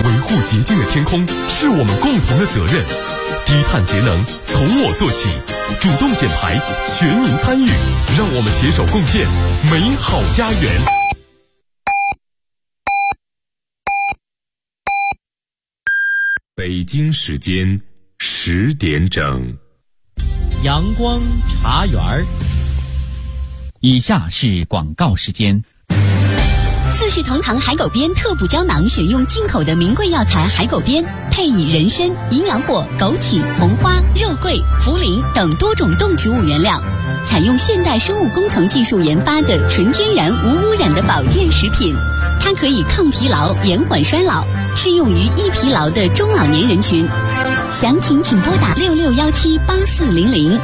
维护洁净的天空是我们共同的责任。低碳节能，从我做起，主动减排，全民参与，让我们携手共建美好家园。北京时间10点整， 阳光茶园儿。以下是广告时间。 四世同堂海狗鞭特补胶囊选用进口的名贵药材海狗鞭，配以人参、营养果、枸杞、红花、肉桂、茯苓等多种动植物原料，采用现代生物工程技术研发的纯天然无污染的保健食品。它可以抗疲劳、延缓衰老，适用于易疲劳的中老年人群。详情请拨打66178400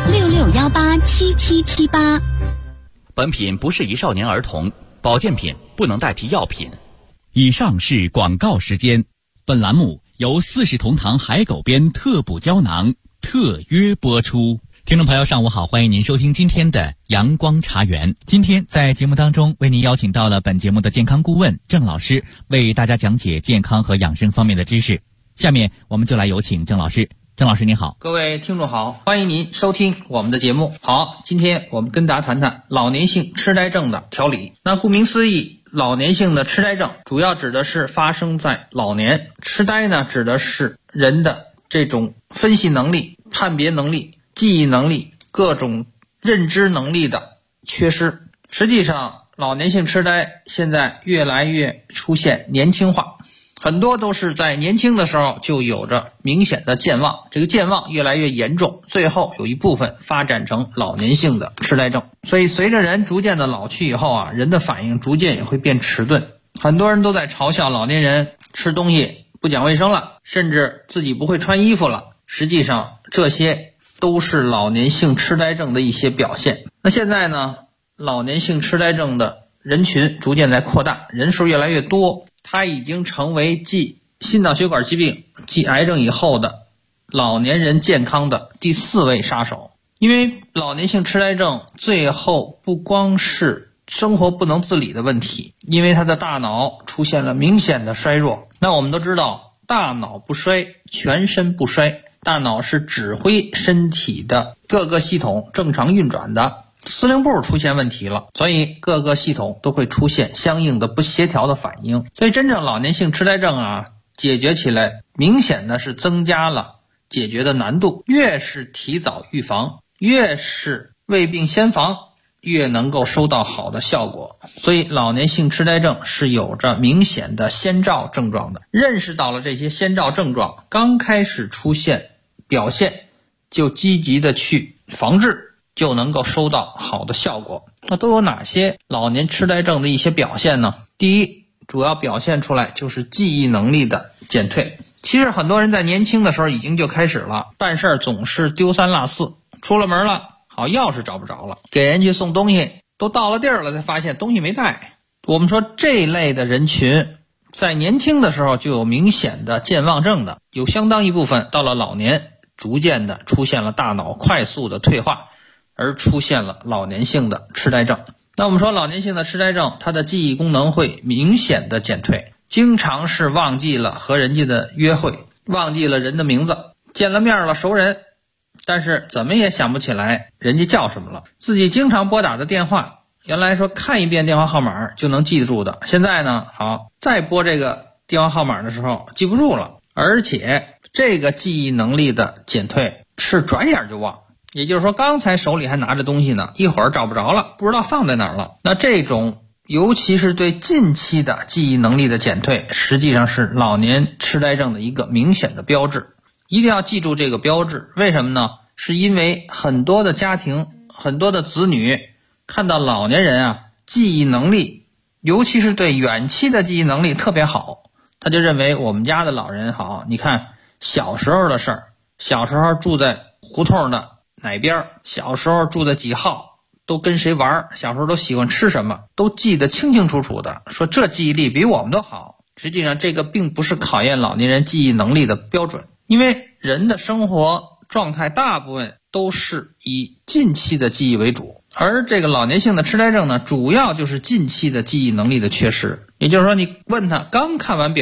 66187778。 本品不适宜少年儿童，保健品不能代替药品。以上是广告时间。本栏目由四世同堂海狗鞭特补胶囊特约播出。听众朋友上午好，欢迎您收听今天的阳光茶园。今天在节目当中为您邀请到了本节目的健康顾问郑老师，为大家讲解健康和养生方面的知识。下面我们就来有请郑老师。郑老师您好。 各位听众好，欢迎您收听我们的节目。好，今天我们跟大家谈谈老年性痴呆症的调理。那顾名思义，老年性的痴呆症主要指的是发生在老年，痴呆呢指的是人的这种分析能力、判别能力、记忆能力、各种认知能力的缺失。实际上老年性痴呆现在越来越出现年轻化，很多都是在年轻的时候就有着明显的健忘，这个健忘越来越严重，最后有一部分发展成老年性的痴呆症。所以随着人逐渐的老去以后啊，人的反应逐渐也会变迟钝。很多人都在嘲笑老年人吃东西不讲卫生了，甚至自己不会穿衣服了。实际上这些都是老年性痴呆症的一些表现。那现在呢，老年性痴呆症的人群逐渐在扩大，人数越来越多，它已经成为继心脑血管疾病、继癌症以后的老年人健康的第4位杀手。因为老年性痴呆症最后不光是生活不能自理的问题，因为他的大脑出现了明显的衰弱。那我们都知道，大脑不衰，全身不衰。大脑是指挥身体的各个系统正常运转的，司令部出现问题了，所以各个系统都会出现相应的不协调的反应。所以真正老年性痴呆症啊，解决起来明显的是增加了解决的难度。越是提早预防，越是未病先防，越能够收到好的效果。所以老年性痴呆症是有着明显的先兆症状的。认识到了这些先兆症状，刚开始出现表现就积极的去防治，就能够收到好的效果。那都有哪些老年痴呆症的一些表现呢？第一，主要表现出来就是记忆能力的减退。其实很多人在年轻的时候已经就开始了，办事总是丢三落四，出了门了，好钥匙找不着了，给人去送东西都到了地儿了才发现东西没带。我们说这类的人群在年轻的时候就有明显的健忘症的，有相当一部分到了老年逐渐的出现了大脑快速的退化，而出现了老年性的痴呆症。那我们说老年性的痴呆症，它的记忆功能会明显的减退，经常是忘记了和人家的约会，忘记了人的名字，见了面了熟人，但是怎么也想不起来人家叫什么了。自己经常拨打的电话，原来说看一遍电话号码就能记住的，现在呢，好，再拨这个电话号码的时候记不住了，而且这个记忆能力的减退是转眼就忘。也就是说，刚才手里还拿着东西呢，一会儿找不着了，不知道放在哪儿了。那这种尤其是对近期的记忆能力的减退，实际上是老年痴呆症的一个明显的标志。一定要记住这个标志。为什么呢？是因为很多的家庭，很多的子女看到老年人啊，记忆能力，尤其是对远期的记忆能力特别好，他就认为我们家的老人好，你看小时候的事儿，小时候住在胡同的哪边，小时候住在几号，都跟谁玩，小时候都喜欢吃什么，都记得清清楚楚的，说这记忆力比我们都好。实际上这个并不是考验老年人记忆能力的标准，因为人的生活状态大部分都是以近期的记忆为主，而这个老年性的痴呆症呢，主要就是近期的记忆能力的缺失。也就是说，你问他刚看完表，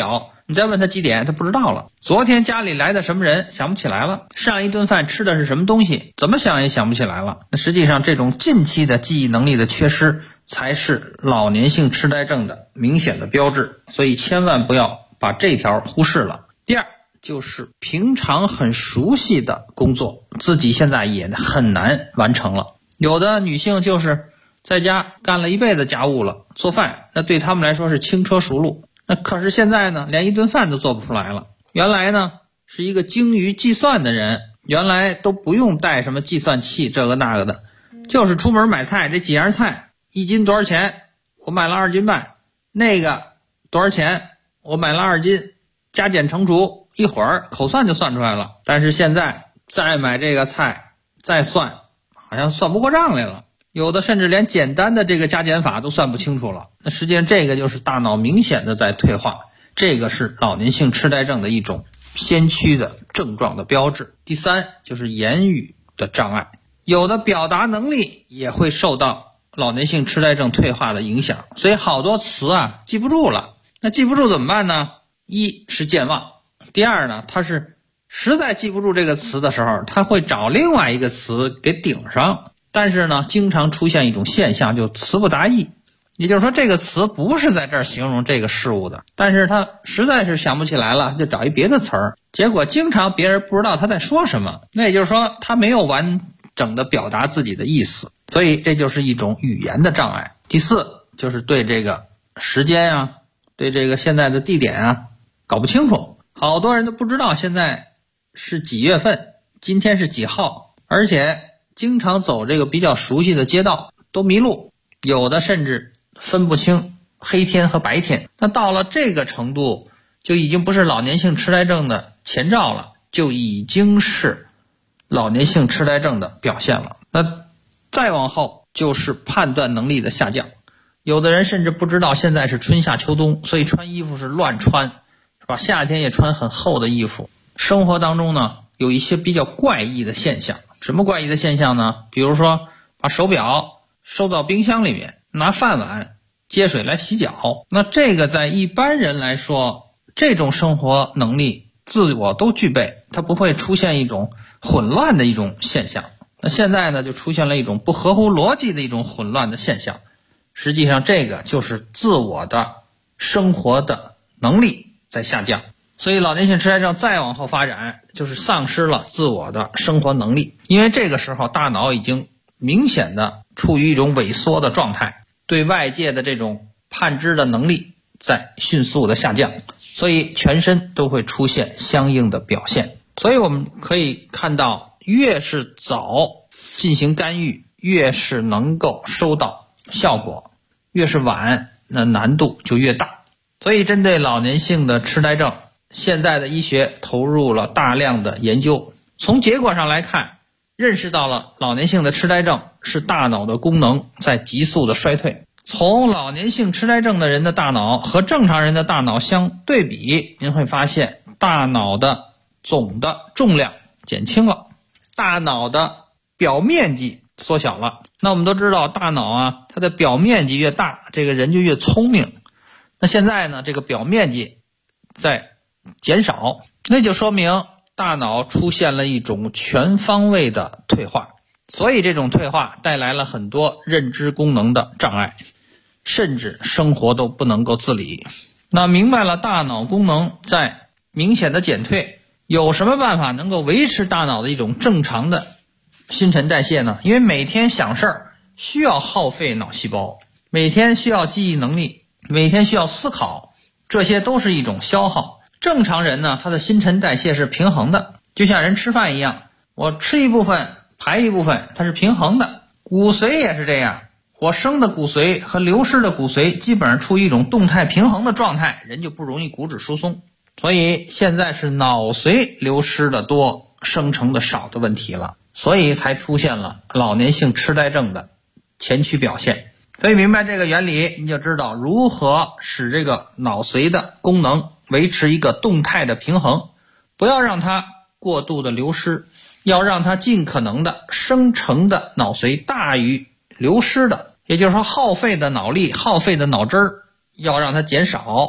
你再问他几点，他不知道了。昨天家里来的什么人，想不起来了。上一顿饭吃的是什么东西，怎么想也想不起来了。那实际上这种近期的记忆能力的缺失，才是老年性痴呆症的明显的标志。所以千万不要把这条忽视了。第二，就是平常很熟悉的工作，自己现在也很难完成了。有的女性就是在家干了一辈子家务了，做饭那对他们来说是轻车熟路，那可是现在呢，连一顿饭都做不出来了。原来呢是一个精于计算的人，原来都不用带什么计算器这个那个的，就是出门买菜，这几样菜一斤多少钱，我买了2斤半，那个多少钱，我买了2斤，加减乘除一会儿口算就算出来了。但是现在再买这个菜再算，好像算不过账来了，有的甚至连简单的这个加减法都算不清楚了。那实际上这个就是大脑明显的在退化，这个是老年性痴呆症的一种先驱的症状的标志。第三，就是言语的障碍，有的表达能力也会受到老年性痴呆症退化的影响，所以好多词啊记不住了。那记不住怎么办呢？一是健忘，第二呢，他是实在记不住这个词的时候，他会找另外一个词给顶上。但是呢，经常出现一种现象，就词不达意，也就是说这个词不是在这儿形容这个事物的，但是他实在是想不起来了，就找一别的词儿，结果经常别人不知道他在说什么，那也就是说他没有完整的表达自己的意思，所以这就是一种语言的障碍。第四，就是对这个时间啊，对这个现在的地点啊搞不清楚，好多人都不知道现在是几月份，今天是几号，而且经常走这个比较熟悉的街道都迷路，有的甚至分不清黑天和白天。那到了这个程度，就已经不是老年性痴呆症的前兆了，就已经是老年性痴呆症的表现了。那再往后就是判断能力的下降，有的人甚至不知道现在是春夏秋冬，所以穿衣服是乱穿，是吧？夏天也穿很厚的衣服。生活当中呢，有一些比较怪异的现象。什么怪异的现象呢？比如说把手表收到冰箱里面，拿饭碗接水来洗脚。那这个在一般人来说，这种生活能力自我都具备，它不会出现一种混乱的一种现象。那现在呢，就出现了一种不合乎逻辑的一种混乱的现象。实际上这个就是自我的生活的能力在下降。所以老年性痴呆症再往后发展，就是丧失了自我的生活能力，因为这个时候大脑已经明显的处于一种萎缩的状态，对外界的这种判知的能力在迅速的下降，所以全身都会出现相应的表现。所以我们可以看到，越是早进行干预，越是能够收到效果，越是晚，那难度就越大。所以针对老年性的痴呆症，现在的医学投入了大量的研究，从结果上来看，认识到了老年性的痴呆症是大脑的功能在急速的衰退。从老年性痴呆症的人的大脑和正常人的大脑相对比，您会发现大脑的总的重量减轻了，大脑的表面积缩小了。那我们都知道大脑啊，它的表面积越大，这个人就越聪明。那现在呢，这个表面积在减少，那就说明大脑出现了一种全方位的退化，所以这种退化带来了很多认知功能的障碍，甚至生活都不能够自理。那明白了大脑功能在明显的减退，有什么办法能够维持大脑的一种正常的新陈代谢呢？因为每天想事儿需要耗费脑细胞，每天需要记忆能力，每天需要思考，这些都是一种消耗。正常人呢，他的新陈代谢是平衡的，就像人吃饭一样，我吃一部分排一部分，它是平衡的。骨髓也是这样，我生的骨髓和流失的骨髓基本上处于一种动态平衡的状态，人就不容易骨质疏松。所以现在是脑髓流失的多，生成的少的问题了，所以才出现了老年性痴呆症的前驱表现。所以明白这个原理，你就知道如何使这个脑髓的功能维持一个动态的平衡，不要让它过度的流失，要让它尽可能的生成的脑髓大于流失的，也就是说耗费的脑力、耗费的脑汁儿要让它减少，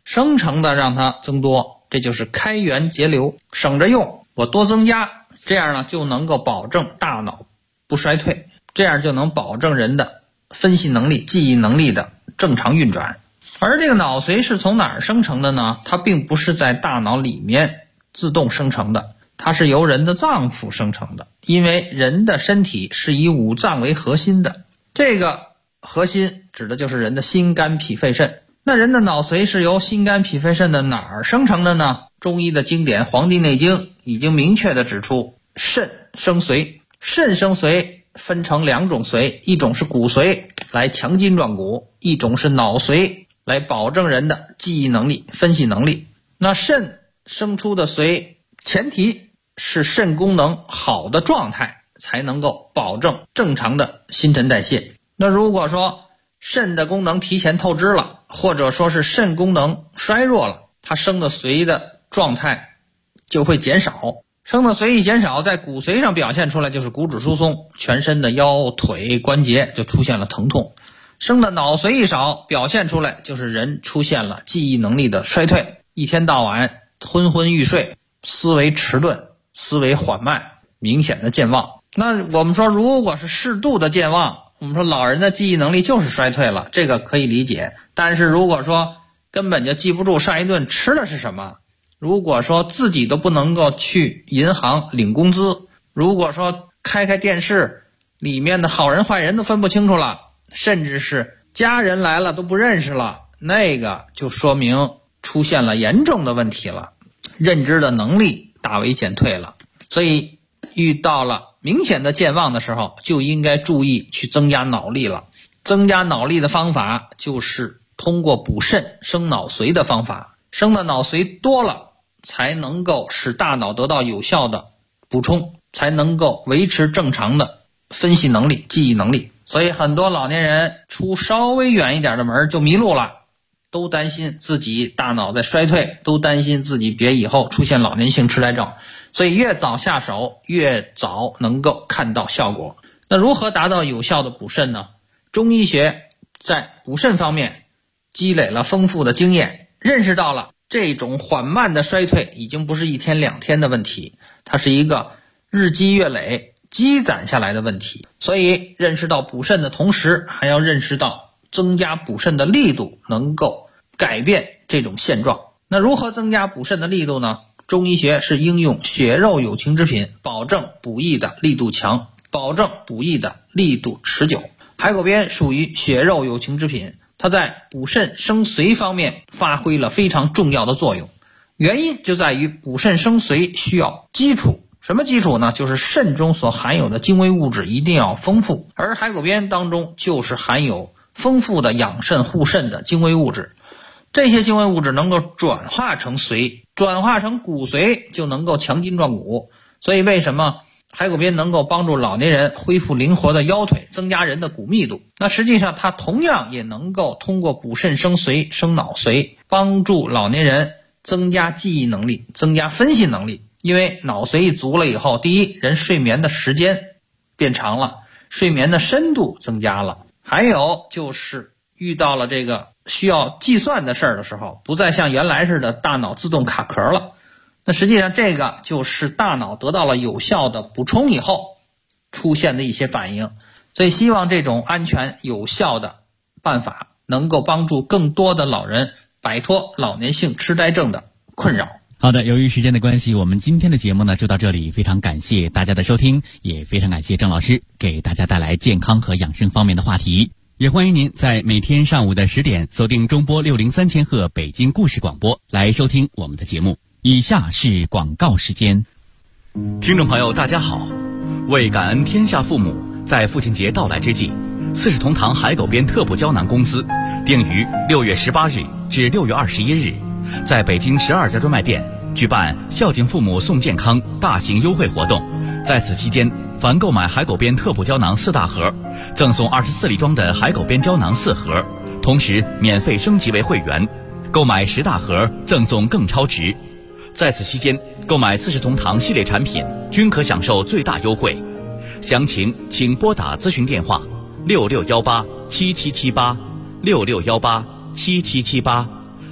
生成的让它增多，这就是开源节流，省着用，我多增加，这样呢就能够保证大脑不衰退，这样就能保证人的分析能力、记忆能力的正常运转。而这个脑髓是从哪儿生成的呢？它并不是在大脑里面自动生成的，它是由人的脏腑生成的。因为人的身体是以五脏为核心的，这个核心指的就是人的心肝脾肺肾。那人的脑髓是由心肝脾肺肾的哪儿生成的呢？中医的经典《黄帝内经》已经明确地指出，肾生髓。肾生髓分成两种髓，一种是骨髓来强筋壮骨，一种是脑髓来保证人的记忆能力、分析能力。那肾生出的髓，前提是肾功能好的状态，才能够保证正常的新陈代谢。那如果说肾的功能提前透支了，或者说是肾功能衰弱了，它生的髓的状态就会减少。生的髓一减少，在骨髓上表现出来就是骨质疏松，全身的腰腿关节就出现了疼痛。生的脑髓一少，表现出来就是人出现了记忆能力的衰退，一天到晚昏昏欲睡，思维迟钝，思维缓慢，明显的健忘。那我们说如果是适度的健忘，我们说老人的记忆能力就是衰退了，这个可以理解。但是如果说根本就记不住上一顿吃的是什么，如果说自己都不能够去银行领工资，如果说开电视里面的好人坏人都分不清楚了，甚至是家人来了都不认识了，那个就说明出现了严重的问题了，认知的能力大为减退了。所以遇到了明显的健忘的时候，就应该注意去增加脑力了。增加脑力的方法就是通过补肾生脑髓的方法，生的脑髓多了，才能够使大脑得到有效的补充，才能够维持正常的分析能力、记忆能力。所以很多老年人出稍微远一点的门就迷路了，都担心自己大脑在衰退，都担心自己别以后出现老年性痴呆症。所以越早下手，越早能够看到效果。那如何达到有效的补肾呢？中医学在补肾方面积累了丰富的经验，认识到了这种缓慢的衰退已经不是一天两天的问题，它是一个日积月累积攒下来的问题。所以认识到补肾的同时，还要认识到增加补肾的力度，能够改变这种现状。那如何增加补肾的力度呢？中医学是应用血肉有情之品，保证补益的力度强，保证补益的力度持久。海狗鞭属于血肉有情之品，它在补肾生髓方面发挥了非常重要的作用。原因就在于补肾生髓需要基础，什么基础呢？就是肾中所含有的精微物质一定要丰富，而海狗鞭当中就是含有丰富的养肾护肾的精微物质。这些精微物质能够转化成髓，转化成骨髓，就能够强筋壮骨。所以为什么海狗鞭能够帮助老年人恢复灵活的腰腿，增加人的骨密度？那实际上它同样也能够通过补肾生髓、生脑髓，帮助老年人增加记忆能力，增加分析能力。因为脑髓一足了以后，第一，人睡眠的时间变长了，睡眠的深度增加了，还有就是遇到了这个需要计算的事儿的时候，不再像原来似的大脑自动卡壳了。那实际上这个就是大脑得到了有效的补充以后出现的一些反应。所以希望这种安全有效的办法能够帮助更多的老人摆脱老年性痴呆症的困扰。 好的，由于时间的关系，我们今天的节目呢就到这里，非常感谢大家的收听，也非常感谢郑老师给大家带来健康和养生方面的话题。也欢迎您在每天上午的10点锁定中波603千赫北京故事广播来收听我们的节目。以下是广告时间。听众朋友大家好，为感恩天下父母，在父亲节到来之际，四世同堂海狗鞭特步胶囊公司定于6月18日至6月21日在北京12家专卖店举办孝敬父母送健康大型优惠活动。在此期间，凡购买海狗鞭特步胶囊4大盒，赠送24粒装的海狗鞭胶囊4盒，同时免费升级为会员，购买10大盒赠送更超值。在此期间，购买四世同堂系列产品均可享受最大优惠。详情请拨打咨询电话66187778 66187778，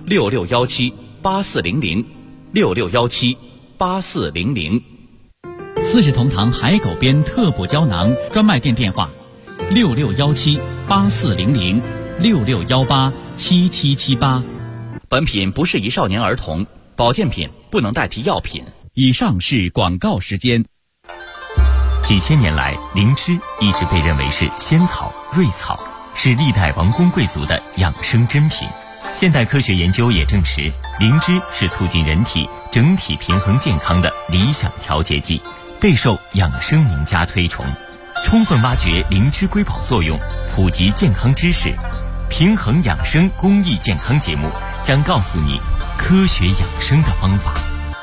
66178400，66178400。四世同堂海狗鞭特补胶囊专卖店电话：66178400，66187778。本品不适宜少年儿童，保健品不能代替药品。以上是广告时间。 几千年来，灵芝一直被认为是仙草、瑞草，是历代王公贵族的养生珍品。现代科学研究也证实，灵芝是促进人体整体平衡健康的理想调节剂，备受养生名家推崇。充分挖掘灵芝瑰宝作用，普及健康知识，平衡养生公益健康节目将告诉你科学养生的方法。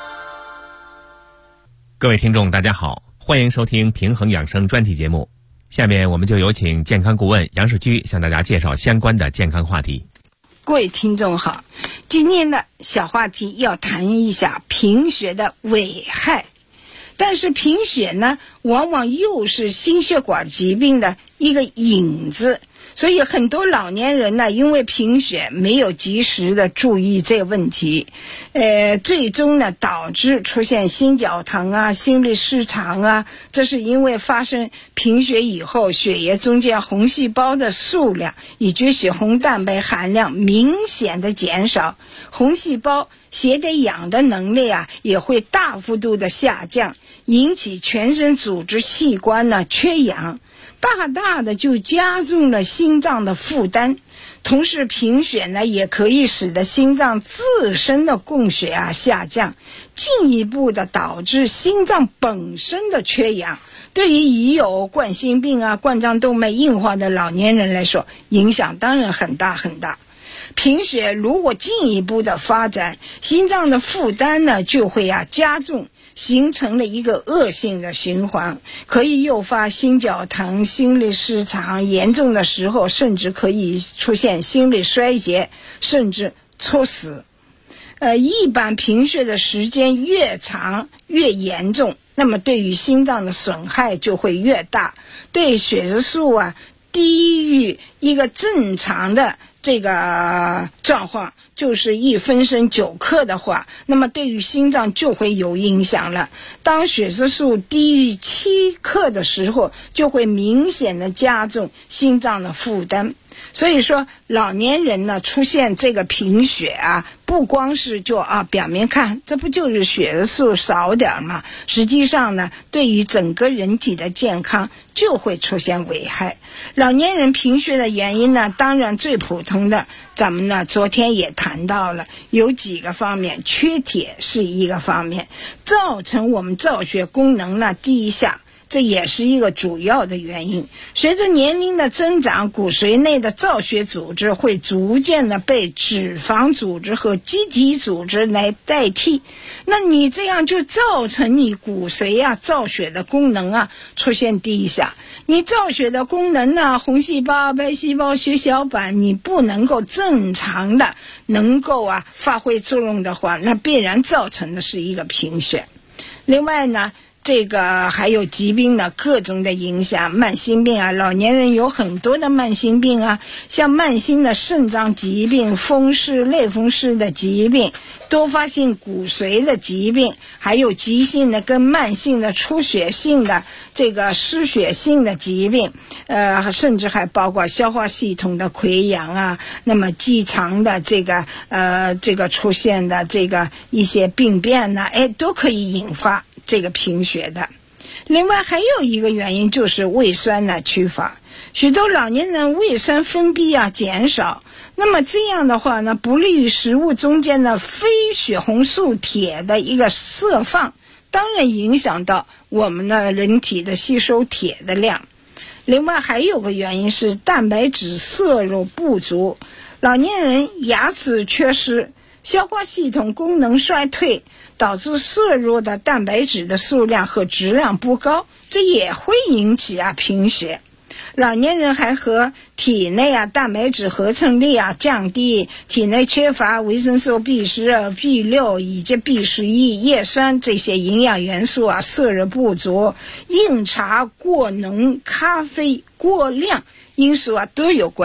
各位听众大家好，欢迎收听平衡养生专题节目。下面我们就有请健康顾问杨世居向大家介绍相关的健康话题。 各位听众好，今天的小话题要谈一下贫血的危害。但是贫血呢，往往又是心血管疾病的一个引子，所以很多老年人呢，因为贫血没有及时的注意这个问题，最终呢导致出现心绞疼啊、心律失常啊。这是因为发生贫血以后，血液中间红细胞的数量以及血红蛋白含量明显的减少，红细胞携带氧的能力啊也会大幅度的下降，引起全身组织器官呢缺氧，大大的就加重了心脏的负担。同时贫血呢也可以使得心脏自身的供血啊下降，进一步的导致心脏本身的缺氧。对于已有冠心病啊、冠状动脉硬化的老年人来说，影响当然很大很大。贫血如果进一步的发展，心脏的负担呢就会加重，形成了一个恶性的循环，可以诱发心绞疼、心律失常，严重的时候甚至可以出现心律衰竭，甚至猝死。一般贫血的时间越长越严重，那么对于心脏的损害就会越大。对血色素低于一个正常的这个状况，就是1分升9克的话，那么对于心脏就会有影响了。当血色素低于7克的时候，就会明显的加重心脏的负担。所以说老年人呢出现这个贫血不光是表面看这不就是血色素少点吗？实际上呢对于整个人体的健康就会出现危害。老年人贫血的原因呢，当然最普通的咱们呢昨天也谈到了，有几个方面，缺铁是一个方面，造成我们造血功能呢低下，这也是一个主要的原因。随着年龄的增长，骨髓内的造血组织会逐渐的被脂肪组织和基底组织来代替，那你这样就造成你骨髓造血的功能出现低下。你造血的功能呢，红细胞、白细胞、血小板你不能够正常的能够发挥作用的话，那必然造成的是一个贫血。另外呢，这个还有疾病的各种的影响，慢性病老年人有很多的慢性病像慢性的肾脏疾病、风湿、类风湿的疾病、多发性骨髓的疾病，还有急性的跟慢性的出血性的这个失血性的疾病，甚至还包括消化系统的溃疡那么肌肠的这个出现的这个一些病变都可以引发这个贫血的。另外还有一个原因就是胃酸缺乏，许多老年人胃酸分泌减少，那么这样的话呢，不利于食物中间的非血红素铁的一个释放，当然影响到我们的人体的吸收铁的量。另外还有个原因是蛋白质摄入不足，老年人牙齿缺失，消化系统功能衰退，导致摄入的蛋白质的数量和质量不高，这也会引起贫血。老年人还和体内蛋白质合成率降低，体内缺乏维生素 B12、B6 以及 B11、叶酸这些营养元素摄入不足，饮茶过浓、咖啡过量因素都有关。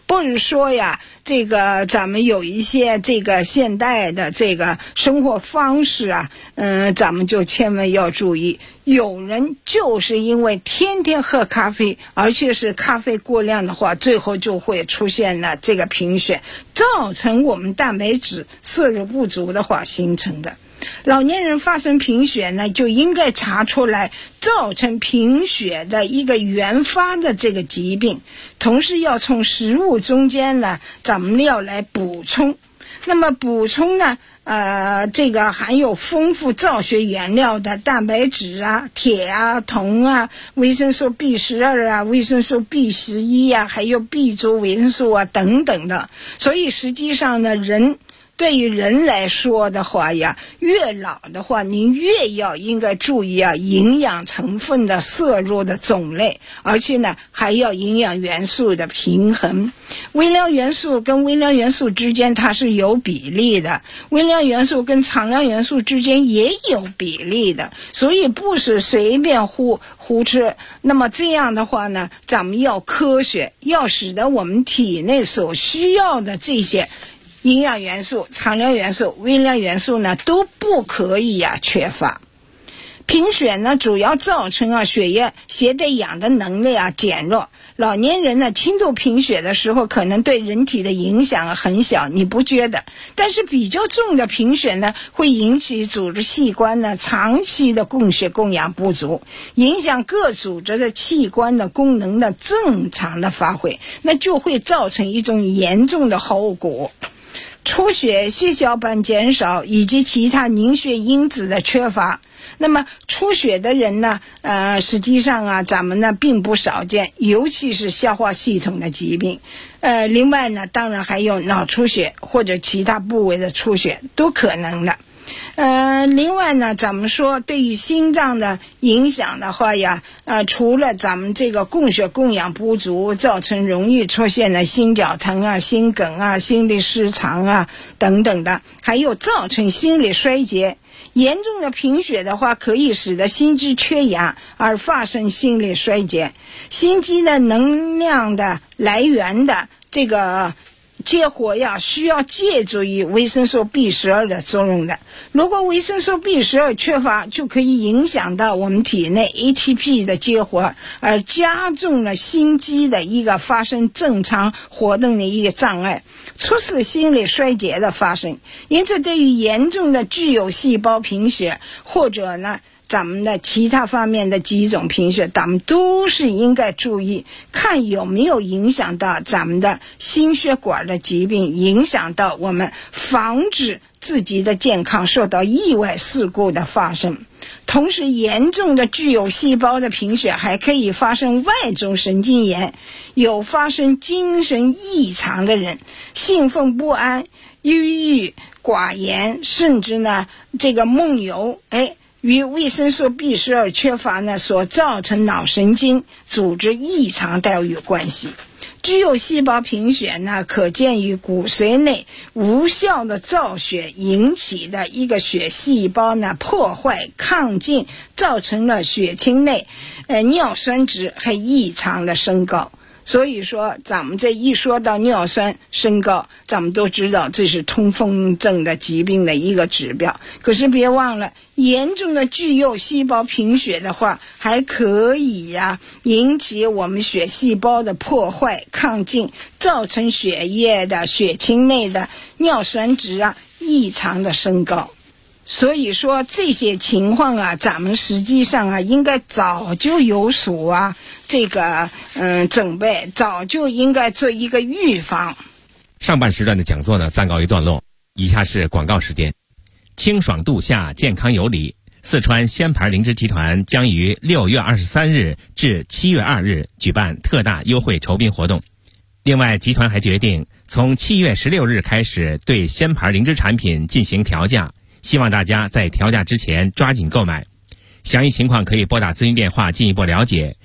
不是说呀，这个咱们有一些这个现代的这个生活方式啊，咱们就千万要注意。有人就是因为天天喝咖啡，而且是咖啡过量的话，最后就会出现了这个贫血，造成我们蛋白质摄入不足的话形成的。老年人发生贫血呢，就应该查出来造成贫血的一个原发的这个疾病，同时要从食物中间呢，咱们要来补充。那么补充呢，这个含有丰富造血原料的蛋白质啊、铁啊、铜啊、维生素 B12 啊、维生素 B11 啊，还有 B 族维生素啊等等的。所以实际上呢，对于人来说的话呀，越老的话，您越应该注意啊营养成分的摄入的种类，而且呢还要营养元素的平衡。微量元素跟微量元素之间它是有比例的，微量元素跟常量元素之间也有比例的，所以不是随便胡吃。那么这样的话呢，咱们要科学，要使得我们体内所需要的这些营养元素、常量元素、微量元素呢都不可以缺乏。贫血呢主要造成血液携带氧的能力减弱。老年人呢轻度贫血的时候，可能对人体的影响很小，你不觉得？但是比较重的贫血呢，会引起组织器官呢长期的供血供氧不足，影响各组织的器官的功能的正常的发挥，那就会造成一种严重的后果。出血、血小板减少以及其他凝血因子的缺乏。那么出血的人呢，实际上咱们呢并不少见，尤其是消化系统的疾病。另外呢，当然还有脑出血或者其他部位的出血都可能的。另外呢，咱们说对于心脏的影响的话呀，除了咱们这个供血供氧不足，造成容易出现的心绞疼啊、心梗啊、心律失常啊等等的，还有造成心力衰竭。严重的贫血的话，可以使得心肌缺氧而发生心力衰竭。心肌的能量的来源的这个结活需要借助于维生素 B12 的作用的。如果维生素 B12 缺乏，就可以影响到我们体内 ATP 的结活，而加重了心肌的一个发生正常活动的一个障碍，促使心力衰竭的发生。因此对于严重的具有细胞贫血，或者呢咱们的其他方面的几种贫血，咱们都是应该注意，看有没有影响到咱们的心血管的疾病，影响到我们防止自己的健康受到意外事故的发生。同时严重的具有细胞的贫血还可以发生外周神经炎，有发生精神异常的人，兴奋不安、忧郁、寡言，甚至呢这个梦游，与维生素 B12 缺乏呢所造成脑神经组织异常都有关系。具有细胞贫血呢，可见于骨髓内无效的造血引起的一个血细胞呢破坏亢进，造成了血清内尿酸值还异常的升高。所以说咱们这一说到尿酸升高，咱们都知道这是痛风症的疾病的一个指标。可是别忘了，严重的具有细胞贫血的话，还可以引起我们血细胞的破坏亢进，造成血液的血清内的尿酸值异常的升高。所以说这些情况咱们实际上应该早就有所这个准备，早就应该做一个预防。 上半时段的讲座呢暂告一段落，以下是广告时间。清爽度夏，健康有理。四川鲜牌灵芝集团将于6月23日至7月2日举办特大优惠酬宾活动。另外，集团还决定从7月16日开始对鲜牌灵芝产品进行调价，希望大家在调价之前抓紧购买。详细情况可以拨打咨询电话进一步了解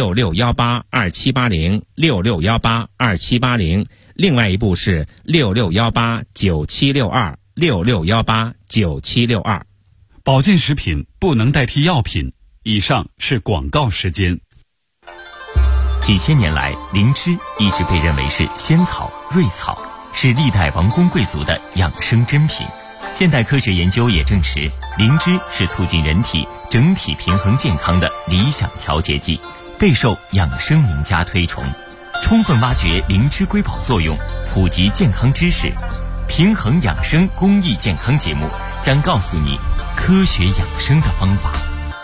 ，66182780 66182780，另外一部是66189762 66189762。 保健食品不能代替药品。以上是广告时间。 几千年来，灵芝一直被认为是仙草、瑞草，是历代王公贵族的养生珍品。现代科学研究也证实，灵芝是促进人体整体平衡健康的理想调节剂，备受养生名家推崇。充分挖掘灵芝瑰宝作用，普及健康知识，平衡养生公益健康节目将告诉你科学养生的方法。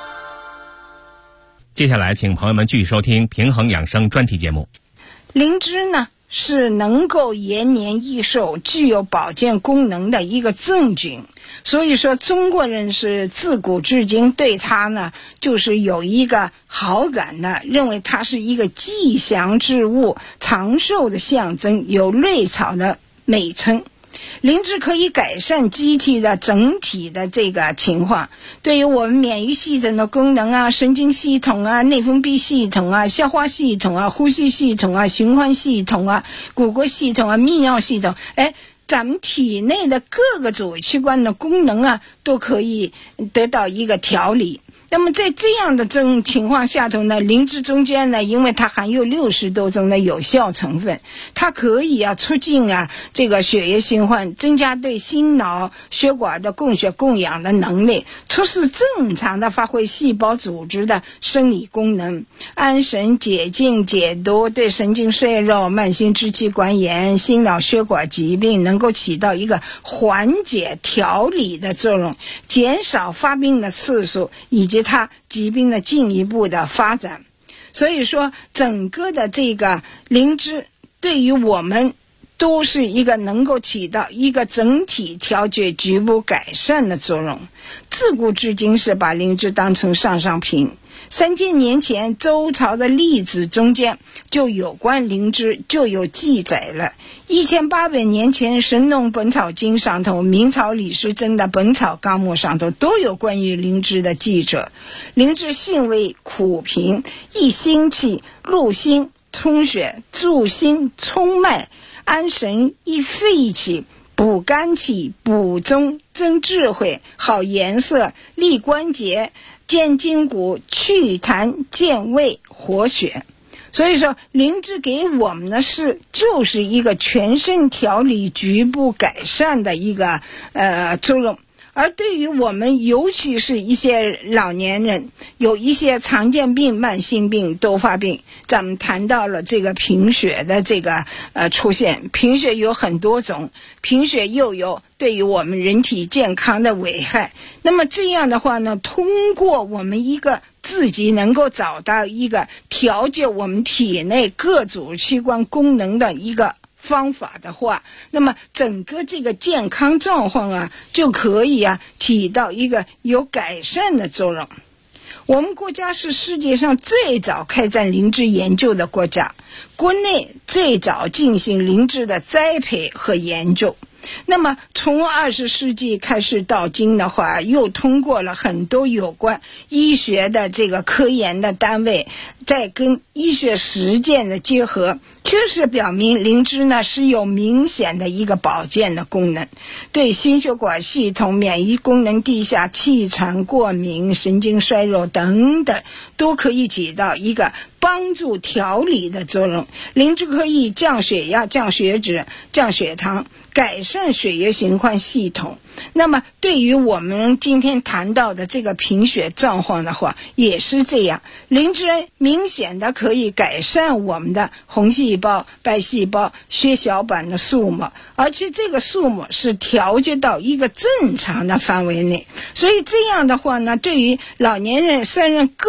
接下来请朋友们继续收听平衡养生专题节目。 灵芝呢是能够延年益寿、具有保健功能的一个真菌，所以说中国人是自古至今对它呢就是有一个好感的，认为它是一个吉祥之物、长寿的象征，有瑞草的美称。灵芝可以改善机体的整体的这个情况，对于我们免疫系统的功能啊、神经系统啊、内分泌系统啊、消化系统啊、呼吸系统啊、循环系统啊、骨骼系统啊、泌尿系统，咱们体内的各个主器官的功能啊都可以得到一个调理。那么在这样的情况下头呢，灵芝中间呢，因为它含有60多种的有效成分，它可以促进这个血液循环，增加对心脑血管的供血供氧的能力，促使正常的发挥细胞组织的生理功能，安神解痉解毒，对神经衰弱、慢性支气管炎、心脑血管疾病能够起到一个缓解调理的作用，减少发病的次数以及它疾病的进一步的发展。所以说整个的这个灵芝对于我们都是一个能够起到一个整体调节、局部改善的作用。自古至今是把灵芝当成上上品。3000年前周朝的历史中间就有关灵芝就有记载了。1800年前《神农本草经》上头，明朝李时珍的《本草纲目》上头都有关于灵芝的记载。灵芝性味苦平，益心气，入心，充血，助心，充脉，安神，益肺气，补肝气，补中，增智慧，好颜色，利关节，健筋骨，祛痰，健胃，活血。所以说灵芝给我们的就是一个全身调理、局部改善的一个作用。而对于我们尤其是一些老年人，有一些常见病、慢性病、多发病，咱们谈到了这个贫血的这个出现。贫血有很多种，贫血又有对于我们人体健康的危害。那么这样的话呢，通过我们一个自己能够找到一个调节我们体内各组器官功能的一个方法的话，那么整个这个健康状况就可以起到一个有改善的作用。我们国家是世界上最早开展灵芝研究的国家，国内最早进行灵芝的栽培和研究。那么从20世纪开始到今的话，又通过了很多有关医学的这个科研的单位，再跟医学实践的结合，确实表明灵芝呢是有明显的一个保健的功能，对心血管系统、免疫功能低下、气喘、过敏、神经衰弱等等都可以起到一个帮助调理的作用。灵芝可以降血压、降血脂、降血糖，改善血液循环系统。那么对于我们今天谈到的这个贫血状况的话，也是这样。灵芝明显的可以改善我们的红细胞、白细胞、血小板的数目，而且这个数目是调节到一个正常的范围内。所以这样的话呢，对于老年人、三人